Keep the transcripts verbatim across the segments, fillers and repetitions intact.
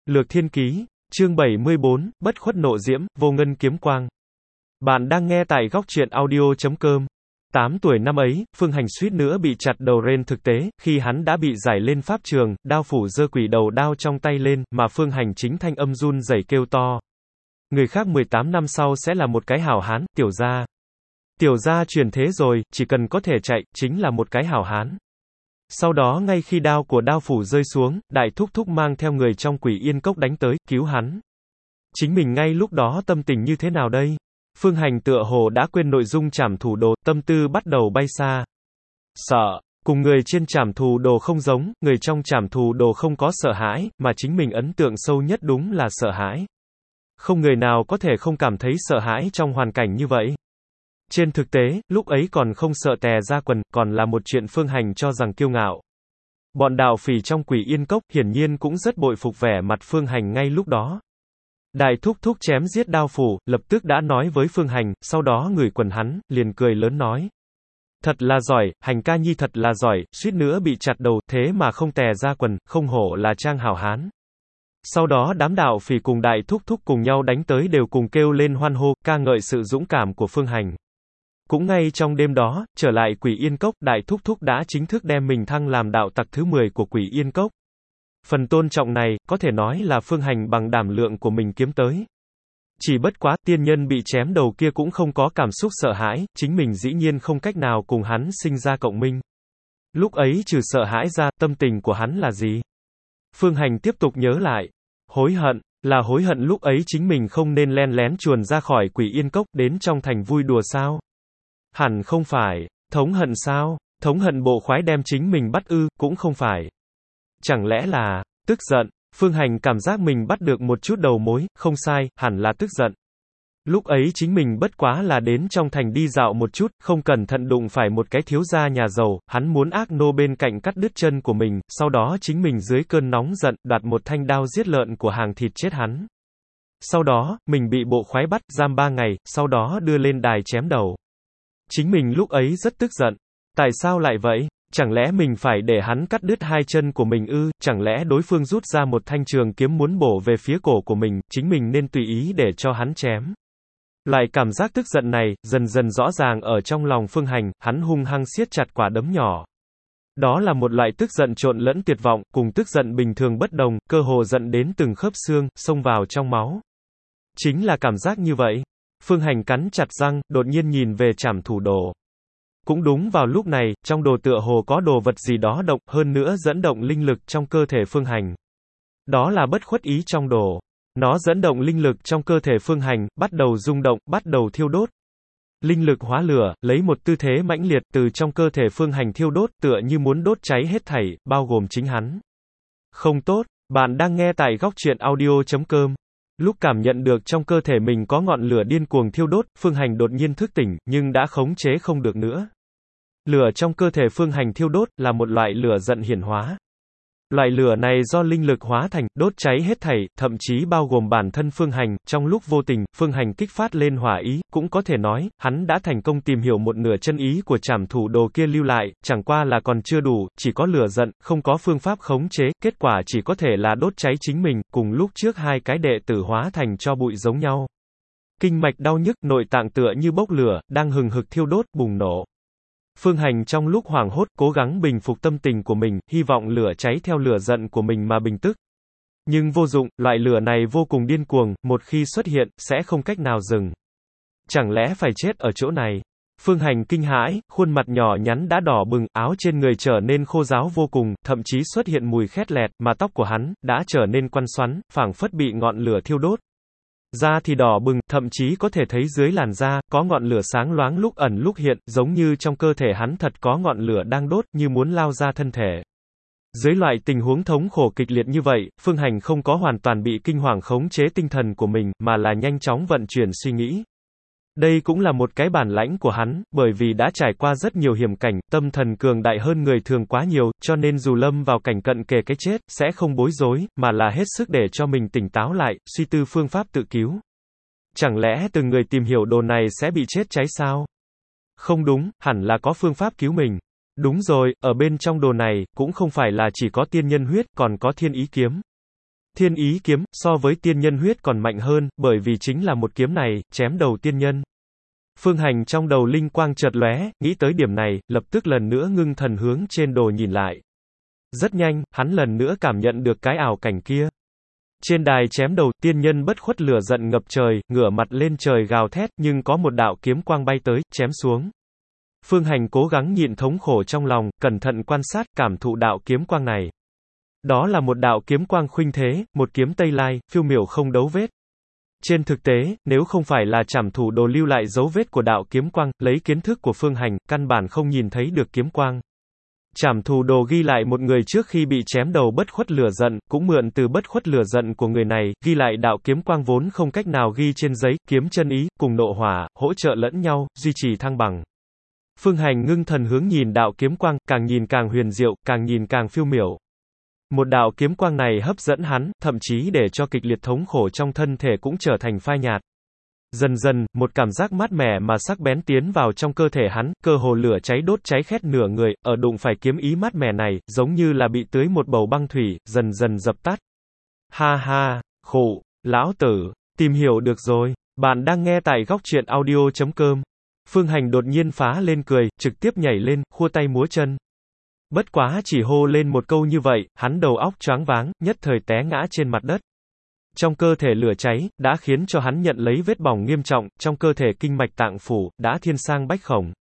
Lược Thiên Ký, chương bảy mươi bốn, Bất khuất nộ diễm, vô ngân kiếm quang. Bạn đang nghe tại góc truyện audio chấm com. tám tuổi năm ấy, Phương Hành suýt nữa bị chặt đầu ren thực tế, khi hắn đã bị giải lên pháp trường, đao phủ giơ quỷ đầu đao trong tay lên, mà Phương Hành chính thanh âm run rẩy kêu to. Người khác mười tám năm sau sẽ là một cái hảo hán, tiểu gia. Tiểu gia truyền thế rồi, chỉ cần có thể chạy, chính là một cái hảo hán. Sau đó ngay khi đao của đao phủ rơi xuống, đại thúc thúc mang theo người trong Quỷ Yên Cốc đánh tới, cứu hắn. Chính mình ngay lúc đó tâm tình như thế nào đây? Phương Hành tựa hồ đã quên nội dung trảm thủ đồ, tâm tư bắt đầu bay xa. Sợ, cùng người trên trảm thù đồ không giống, người trong trảm thù đồ không có sợ hãi, mà chính mình ấn tượng sâu nhất đúng là sợ hãi. Không người nào có thể không cảm thấy sợ hãi trong hoàn cảnh như vậy. Trên thực tế, lúc ấy còn không sợ tè ra quần, còn là một chuyện Phương Hành cho rằng kiêu ngạo. Bọn đạo phỉ trong Quỷ Yên Cốc hiển nhiên cũng rất bội phục vẻ mặt Phương Hành ngay lúc đó. Đại thúc thúc chém giết đao phủ, lập tức đã nói với Phương Hành, sau đó ngửi quần hắn, liền cười lớn nói. Thật là giỏi, Hành ca nhi thật là giỏi, suýt nữa bị chặt đầu, thế mà không tè ra quần, không hổ là trang hảo hán. Sau đó đám đạo phỉ cùng đại thúc thúc cùng nhau đánh tới đều cùng kêu lên hoan hô, ca ngợi sự dũng cảm của Phương Hành. Cũng ngay trong đêm đó, trở lại Quỷ Yên Cốc, đại thúc thúc đã chính thức đem mình thăng làm đạo tặc thứ mười của Quỷ Yên Cốc. Phần tôn trọng này, có thể nói là Phương Hành bằng đảm lượng của mình kiếm tới. Chỉ bất quá, tiên nhân bị chém đầu kia cũng không có cảm xúc sợ hãi, chính mình dĩ nhiên không cách nào cùng hắn sinh ra cộng minh. Lúc ấy trừ sợ hãi ra, tâm tình của hắn là gì? Phương Hành tiếp tục nhớ lại. Hối hận, là hối hận lúc ấy chính mình không nên len lén chuồn ra khỏi Quỷ Yên Cốc, đến trong thành vui đùa sao? Hẳn không phải. Thống hận sao? Thống hận bộ khoái đem chính mình bắt ư, cũng không phải. Chẳng lẽ là, tức giận? Phương Hành cảm giác mình bắt được một chút đầu mối, không sai, hẳn là tức giận. Lúc ấy chính mình bất quá là đến trong thành đi dạo một chút, không cẩn thận đụng phải một cái thiếu gia nhà giàu, hắn muốn ác nô bên cạnh cắt đứt chân của mình, sau đó chính mình dưới cơn nóng giận, đoạt một thanh đao giết lợn của hàng thịt chết hắn. Sau đó, mình bị bộ khoái bắt, giam ba ngày, sau đó đưa lên đài chém đầu. Chính mình lúc ấy rất tức giận. Tại sao lại vậy? Chẳng lẽ mình phải để hắn cắt đứt hai chân của mình ư? Chẳng lẽ đối phương rút ra một thanh trường kiếm muốn bổ về phía cổ của mình, chính mình nên tùy ý để cho hắn chém? Loại cảm giác tức giận này, dần dần rõ ràng ở trong lòng Phương Hành, hắn hung hăng siết chặt quả đấm nhỏ. Đó là một loại tức giận trộn lẫn tuyệt vọng, cùng tức giận bình thường bất đồng, cơ hồ giận đến từng khớp xương, xông vào trong máu. Chính là cảm giác như vậy. Phương Hành cắn chặt răng, đột nhiên nhìn về trảm thủ đồ. Cũng đúng vào lúc này, trong đồ tựa hồ có đồ vật gì đó động, hơn nữa dẫn động linh lực trong cơ thể Phương Hành. Đó là bất khuất ý trong đồ. Nó dẫn động linh lực trong cơ thể Phương Hành, bắt đầu rung động, bắt đầu thiêu đốt. Linh lực hóa lửa, lấy một tư thế mãnh liệt từ trong cơ thể Phương Hành thiêu đốt, tựa như muốn đốt cháy hết thảy, bao gồm chính hắn. Không tốt, bạn đang nghe tại góc truyện audio chấm com. Lúc cảm nhận được trong cơ thể mình có ngọn lửa điên cuồng thiêu đốt, Phương Hành đột nhiên thức tỉnh, nhưng đã khống chế không được nữa. Lửa trong cơ thể Phương Hành thiêu đốt, là một loại lửa giận hiển hóa. Loại lửa này do linh lực hóa thành, đốt cháy hết thảy, thậm chí bao gồm bản thân Phương Hành, trong lúc vô tình, Phương Hành kích phát lên hỏa ý, cũng có thể nói, hắn đã thành công tìm hiểu một nửa chân ý của trảm thủ đồ kia lưu lại, chẳng qua là còn chưa đủ, chỉ có lửa giận, không có phương pháp khống chế, kết quả chỉ có thể là đốt cháy chính mình, cùng lúc trước hai cái đệ tử hóa thành tro bụi giống nhau. Kinh mạch đau nhức, nội tạng tựa như bốc lửa, đang hừng hực thiêu đốt, bùng nổ. Phương Hành trong lúc hoảng hốt, cố gắng bình phục tâm tình của mình, hy vọng lửa cháy theo lửa giận của mình mà bình tức. Nhưng vô dụng, loại lửa này vô cùng điên cuồng, một khi xuất hiện, sẽ không cách nào dừng. Chẳng lẽ phải chết ở chỗ này? Phương Hành kinh hãi, khuôn mặt nhỏ nhắn đã đỏ bừng, áo trên người trở nên khô ráo vô cùng, thậm chí xuất hiện mùi khét lẹt, mà tóc của hắn, đã trở nên quăn xoắn, phảng phất bị ngọn lửa thiêu đốt. Da thì đỏ bừng, thậm chí có thể thấy dưới làn da, có ngọn lửa sáng loáng lúc ẩn lúc hiện, giống như trong cơ thể hắn thật có ngọn lửa đang đốt, như muốn lao ra thân thể. Dưới loại tình huống thống khổ kịch liệt như vậy, Phương Hành không có hoàn toàn bị kinh hoàng khống chế tinh thần của mình, mà là nhanh chóng vận chuyển suy nghĩ. Đây cũng là một cái bản lãnh của hắn, bởi vì đã trải qua rất nhiều hiểm cảnh, tâm thần cường đại hơn người thường quá nhiều, cho nên dù lâm vào cảnh cận kề cái chết, sẽ không bối rối, mà là hết sức để cho mình tỉnh táo lại, suy tư phương pháp tự cứu. Chẳng lẽ từng người tìm hiểu đồ này sẽ bị chết cháy sao? Không đúng, hẳn là có phương pháp cứu mình. Đúng rồi, ở bên trong đồ này, cũng không phải là chỉ có tiên nhân huyết, còn có thiên ý kiếm. Thiên ý kiếm, so với tiên nhân huyết còn mạnh hơn, bởi vì chính là một kiếm này, chém đầu tiên nhân. Phương Hành trong đầu linh quang chợt lóe, nghĩ tới điểm này, lập tức lần nữa ngưng thần hướng trên đồ nhìn lại. Rất nhanh, hắn lần nữa cảm nhận được cái ảo cảnh kia. Trên đài chém đầu, tiên nhân bất khuất lửa giận ngập trời, ngửa mặt lên trời gào thét, nhưng có một đạo kiếm quang bay tới, chém xuống. Phương Hành cố gắng nhịn thống khổ trong lòng, cẩn thận quan sát, cảm thụ đạo kiếm quang này. Đó là một đạo kiếm quang khuynh thế, một kiếm Tây Lai, phiêu miểu không đấu vết. Trên thực tế, nếu không phải là trảm thủ đồ lưu lại dấu vết của đạo kiếm quang, lấy kiến thức của Phương Hành, căn bản không nhìn thấy được kiếm quang. Trảm thủ đồ ghi lại một người trước khi bị chém đầu bất khuất lửa giận, cũng mượn từ bất khuất lửa giận của người này, ghi lại đạo kiếm quang vốn không cách nào ghi trên giấy, kiếm chân ý, cùng nộ hỏa, hỗ trợ lẫn nhau, duy trì thăng bằng. Phương Hành ngưng thần hướng nhìn đạo kiếm quang, càng nhìn càng huyền diệu, càng nhìn càng phiêu miểu. Một đạo kiếm quang này hấp dẫn hắn, thậm chí để cho kịch liệt thống khổ trong thân thể cũng trở thành phai nhạt. Dần dần, một cảm giác mát mẻ mà sắc bén tiến vào trong cơ thể hắn, cơ hồ lửa cháy đốt cháy khét nửa người, ở đụng phải kiếm ý mát mẻ này, giống như là bị tưới một bầu băng thủy, dần dần dập tắt. Ha ha, khổ, lão tử, tìm hiểu được rồi, bạn đang nghe tại góc truyện audio chấm com. Phương Hành đột nhiên phá lên cười, trực tiếp nhảy lên, khua tay múa chân. Bất quá chỉ hô lên một câu như vậy, hắn đầu óc choáng váng, nhất thời té ngã trên mặt đất. Trong cơ thể lửa cháy, đã khiến cho hắn nhận lấy vết bỏng nghiêm trọng, trong cơ thể kinh mạch tạng phủ, đã thiên sang bách khổng.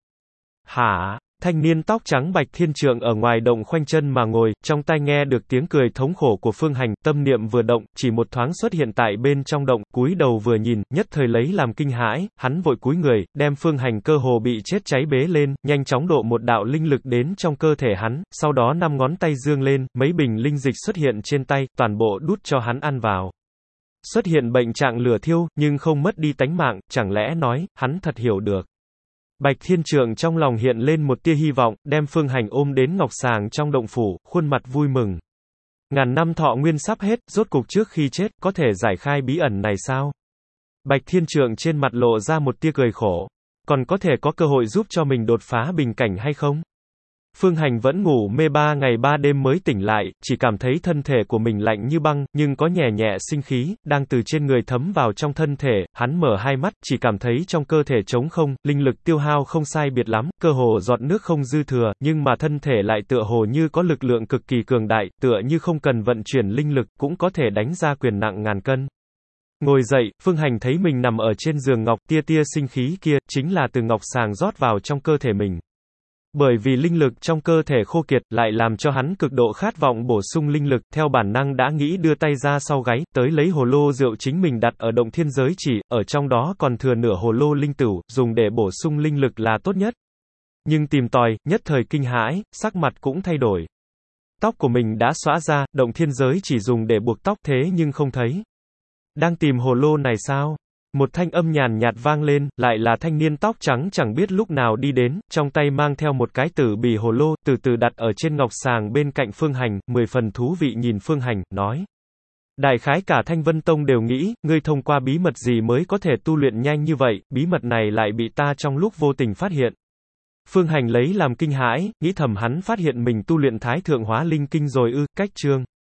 Hả? Thanh niên tóc trắng Bạch Thiên Trượng ở ngoài động khoanh chân mà ngồi, trong tai nghe được tiếng cười thống khổ của Phương Hành, tâm niệm vừa động, chỉ một thoáng xuất hiện tại bên trong động, cúi đầu vừa nhìn, nhất thời lấy làm kinh hãi, hắn vội cúi người, đem Phương Hành cơ hồ bị chết cháy bế lên, nhanh chóng độ một đạo linh lực đến trong cơ thể hắn, sau đó năm ngón tay dương lên, mấy bình linh dịch xuất hiện trên tay, toàn bộ đút cho hắn ăn vào. Xuất hiện bệnh trạng lửa thiêu, nhưng không mất đi tánh mạng, chẳng lẽ nói, hắn thật hiểu được. Bạch Thiên Trượng trong lòng hiện lên một tia hy vọng, đem Phương Hành ôm đến ngọc sàng trong động phủ, khuôn mặt vui mừng. Ngàn năm thọ nguyên sắp hết, rốt cục trước khi chết, có thể giải khai bí ẩn này sao? Bạch Thiên Trượng trên mặt lộ ra một tia cười khổ. Còn có thể có cơ hội giúp cho mình đột phá bình cảnh hay không? Phương Hành vẫn ngủ mê ba ngày ba đêm mới tỉnh lại, chỉ cảm thấy thân thể của mình lạnh như băng, nhưng có nhẹ nhẹ sinh khí, đang từ trên người thấm vào trong thân thể, hắn mở hai mắt, chỉ cảm thấy trong cơ thể trống không, linh lực tiêu hao không sai biệt lắm, cơ hồ giọt nước không dư thừa, nhưng mà thân thể lại tựa hồ như có lực lượng cực kỳ cường đại, tựa như không cần vận chuyển linh lực, cũng có thể đánh ra quyền nặng ngàn cân. Ngồi dậy, Phương Hành thấy mình nằm ở trên giường ngọc, tia tia sinh khí kia, chính là từ ngọc sàng rót vào trong cơ thể mình. Bởi vì linh lực trong cơ thể khô kiệt, lại làm cho hắn cực độ khát vọng bổ sung linh lực, theo bản năng đã nghĩ đưa tay ra sau gáy, tới lấy hồ lô rượu chính mình đặt ở động thiên giới chỉ, ở trong đó còn thừa nửa hồ lô linh tửu, dùng để bổ sung linh lực là tốt nhất. Nhưng tìm tòi, nhất thời kinh hãi, sắc mặt cũng thay đổi. Tóc của mình đã xõa ra, động thiên giới chỉ dùng để buộc tóc thế nhưng không thấy. Đang tìm hồ lô này sao? Một thanh âm nhàn nhạt vang lên, lại là thanh niên tóc trắng chẳng biết lúc nào đi đến, trong tay mang theo một cái tử bì hồ lô, từ từ đặt ở trên ngọc sàng bên cạnh Phương Hành, mười phần thú vị nhìn Phương Hành, nói. Đại khái cả Thanh Vân Tông đều nghĩ, ngươi thông qua bí mật gì mới có thể tu luyện nhanh như vậy, bí mật này lại bị ta trong lúc vô tình phát hiện. Phương Hành lấy làm kinh hãi, nghĩ thầm hắn phát hiện mình tu luyện Thái Thượng Hóa Linh Kinh rồi ư, cách chương.